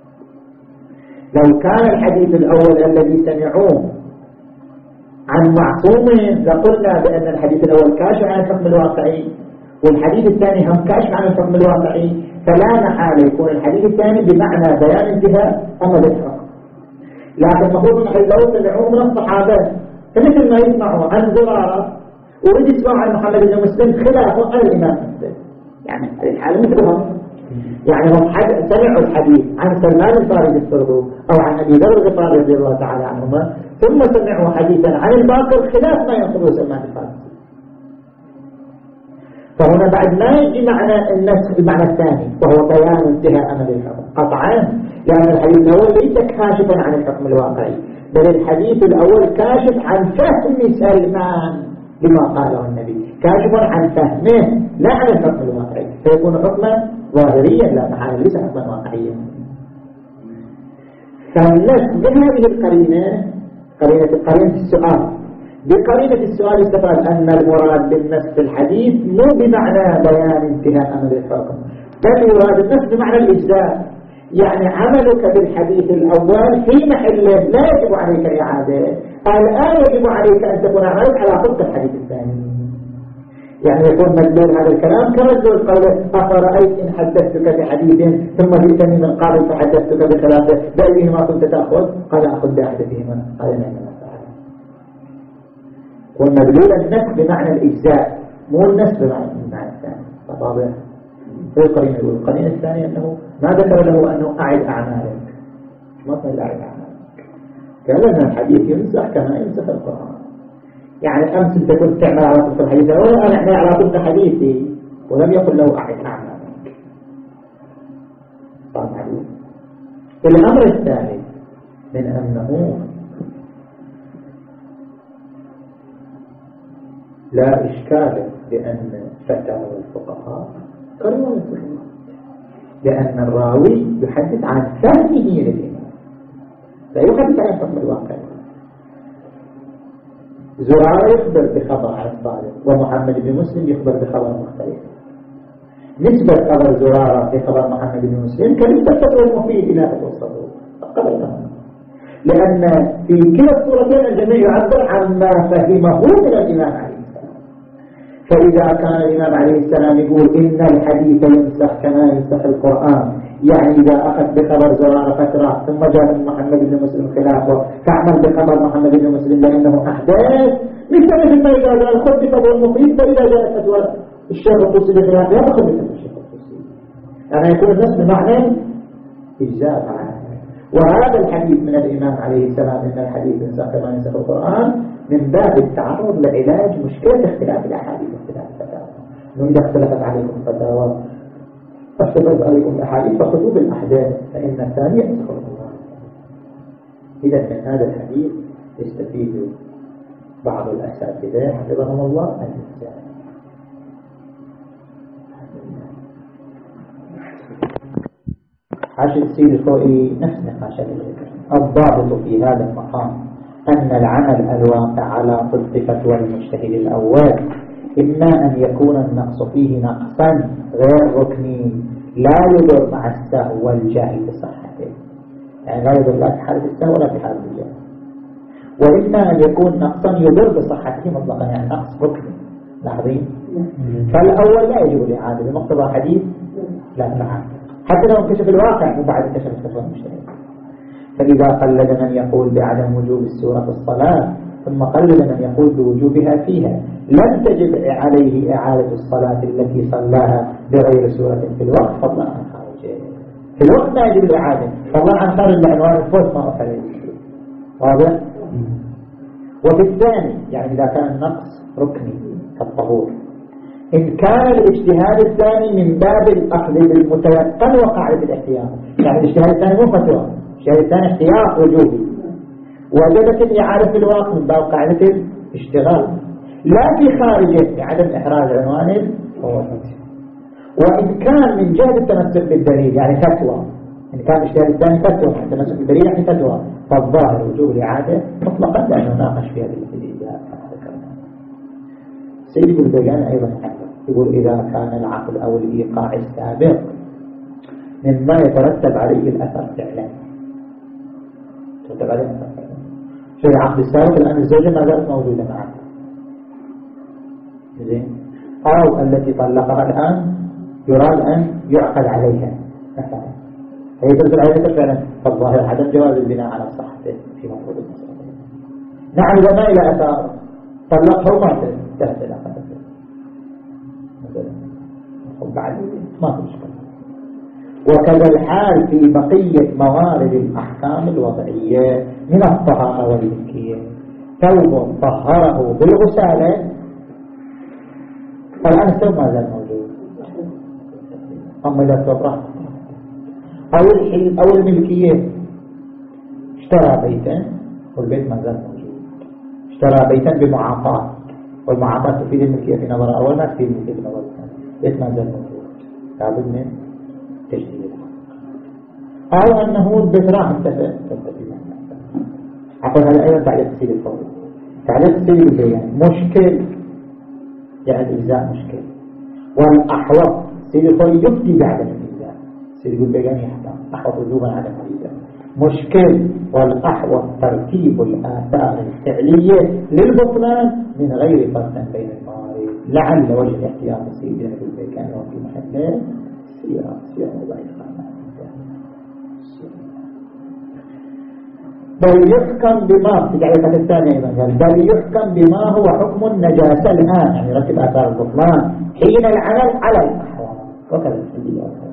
لو كان الحديث الأول الذي سمعوه عن معصوم لقلنا بأن الحديث الأول كاشف عن الحكم الواقعي والحديث الثاني هم كاشف عن الحكم الواقعي، فلا محال يكون الحديث الثاني بمعنى بيان انتهاء أمر الحكم. لكن المفروض أن لو سمعوه من الصحابة فمثل ما يسمعوا عن زرارة ورد يسمعوا عن محمد بن مسلم خلافه عن الإمام مسلم، يعني هذه الحالة مثلهم. يعني هم سمعوا الحديث عن سلمان الفارسي الصغير أو عن أبي ذر الغفاري رضي الله تعالى عنهما، ثم سمعوا حديثا عن الباقر خلاف ما ينقله سلمان الفارسي. فهنا بعد ما يجي معنى النسخ المعنى الثاني وهو بيان انتهاء أمر الحكم قطعا، لأن الحديث الأول ليس كاشفا عن الحكم الواقعي، بل الحديث الأول كاشف عن فهم سلمان لما قاله النبي، كاشف عن فهمه لا عن الحكم الواقعي، فيكون حكما ظاهريا لا محال ليس حكما واقعيا. فالنسخ بهذه القرينة قرينة قرينة السؤال، بقرينة السؤال استفاد أن المراد بالنسخ في الحديث مو بمعنى بيان انتهاء أمر الحكم، بل يراد النسخ بمعنى الإجزاء، يعني عملك بالحديث الأول في محل لا يجب عليك إعادة، الآن يجب عليك أن تكون عملك على طبق الحديث الثاني. يعني يكون مدلول هذا الكلام كمدلول قوله أفرأيت إن حدثتك بحديث ثم جئتني من قابل فحدثتك بثلاثة بأيهما كنت تأخذ؟ قال أخذ بأحدثهما. قال نعم الله تعالى. والمدلول النسخ بمعنى الإجزاء مو النسخ بمعنى الثاني. فطابع في القرينة الأولى. القرينة الثانية أنه ما ذكر له أنه أعد أعمالك، ما قال أعد أعمالك، قال أن الحديث ينسخ كما ينسخ القرآن. يعني أمس أنت كنت تعمل على طبق الحديث ولا أنا أعمل على طبق حديثي، ولم يقل له أعد أعمالك. طبعا الأمر الثاني من أنه لا إشكال بأن فتاوى الفقهاء كرواية الرواية، لأن الراوي يحدث عن فهمه للإمام لا يحدث عن الحكم الواقعي. زرارة يخبر بخبر عن الصادق ومحمد بن مسلم يخبر بخبر مختلف. نسبة خبر زرارة بخبر محمد بن مسلم كنسبة فتوى المفيد إلى فتوى الصدوق قبلهم، لأن في كلا الصورتين الجميع يعبر عن ما فهمه من الإمام عليه السلام. فإذا كان الإمام عليه السلام يقول إن الحديث ينسخ كما ينسخ القرآن، يعني إذا أخذ بخبر زرارة فترة ثم جاء من محمد بن مسلم خلافه تعمل بخبر محمد بن مسلم لأنه أحداث، مش مثل ما إذا جاء الخط فتوى المفيد فإذا جاء فتوى الشيخ الطوسي بخلافه يأخذ بخبر الشيخ الطوسي، يعني يكون الناس بمعنى إجزاء عنه. وهذا الحديث من الإمام عليه السلام إن الحديث ينسخ كما ينسخ القرآن من باب التعرض لعلاج مشكلة اختلاف الأحاديث واختلاف الفتاوى. إذا اختلفت عليكم فتاوى فاستفاد عليكم الأحاديث فخذوا بالأحداث فإن الثاني ينسخ الله. إذا من هذا الحديث يستفيد بعض الأساتذة حفظهم الله الإنسان. حاشية السيد الخوئي نفس نقاشات الذكر. الضابط في هذا المقام أن العمل الواقع على ضد فتوى المجتهد الأول إما أن يكون النقص فيه نقصا غير ركني لا يضر مع السهو والجهل بصحته، يعني لا يضر لا في حالة السهو ولا في حالة الجهل، وإما أن يكون نقصا يضر بصحته مطلقا، يعني نقص ركني. لاحظين؟ فالأول لا يجب الإعادة بمقتضى حديث لا نعم حتى لو انكشف الواقع وبعد انكشف فتوى المجتهد. فإذا قلد من يقول بعدم وجوب السورة في الصلاة ثم قلد من يقول بوجوبها فيها لم تجب عليه إعادة الصلاة التي صلاها بغير سورة في الوقت فضلا عن خارجه. في الوقت ما يجب الإعادة فضلا عن خارج العنوان الفوت ما أفعله. واضح؟ وفي الثاني يعني إذا كان النقص ركني كالطهور إن كان الاجتهاد الثاني من باب الأخذ بالمتيقن وقاعدة الاحتياط، يعني الاجتهاد الثاني مو فتوى، الاجتهاد الثاني احتياط وجوبي، وجدت الإعادة في الواقع من باب قاعدة الاشتغال لا في خارجه لعدم إحراز عنوان الفوت. وإن كان من جهة التمسك بالدليل يعني فتوى، إن كان الاجتهاد الثاني فتوى التمسك بالدليل يعني فتوى، فالظاهر وجوب الإعادة مطلقا لأنه ناقش فيها بالدليل. سيد البيان أيضا يقول إذا كان العقد أو الإيقاع السابق مما يترتب عليه الأثر فعلا، يترتب عليه الأثر فعلا. في العقد السابق الآن الزوجة ما زالت موجودة معه زين، أو التي طلقها الآن يراد أن يعقد عليها مثلا، هي ترتب عليها فعلا، فالظاهر عدم جواز البناء على صحته في مفروض المسألة. نعم إذا ما إلى أثار طلقها وما تهت إلى قدر بعد ما في مشكلة. وكذا الحال في بقية موارد الأحكام الوضعية من الطهارة والملكية. ثوب طهره بالغسالة الآن الثوب ما زال موجود، أما إذا الثوب راح أو الحل أو الملكية اشترى بيتا والبيت ما زال موجود، اشترى بيتا بمعاطاة والمعاطاة تفيد الملكية في نظر أول ما تفيد الملكية في نظر الثاني، بيت ما زال موجود لابد من تجديد الحق، أو أنه البيت راح انتفع تنتفي منه. أقول هذا أيضا تعليق السيد الفوري. تعليق السيد البيان مشكل يعني الإجزاء مشكل، والأحوط السيد الفوري يفتي بعدم الإجزاء، السيد البيان يحتاج أحوط وجوبا عدم الإجزاء مشكل، والأحوط ترتيب الآثار الفعلية للبطلان من غير فرق بين الموارد. لعل وجه الاحتياط السيد البيان وفي محله سيارة سيارة ضعيفة. بل يحكم بما في العلاقة الثانية أيضا قال بل يحكم بما هو حكم النجاسة الآن، يعني رتب آثار البطلان حين العمل على الأحوال وكذا الحديث.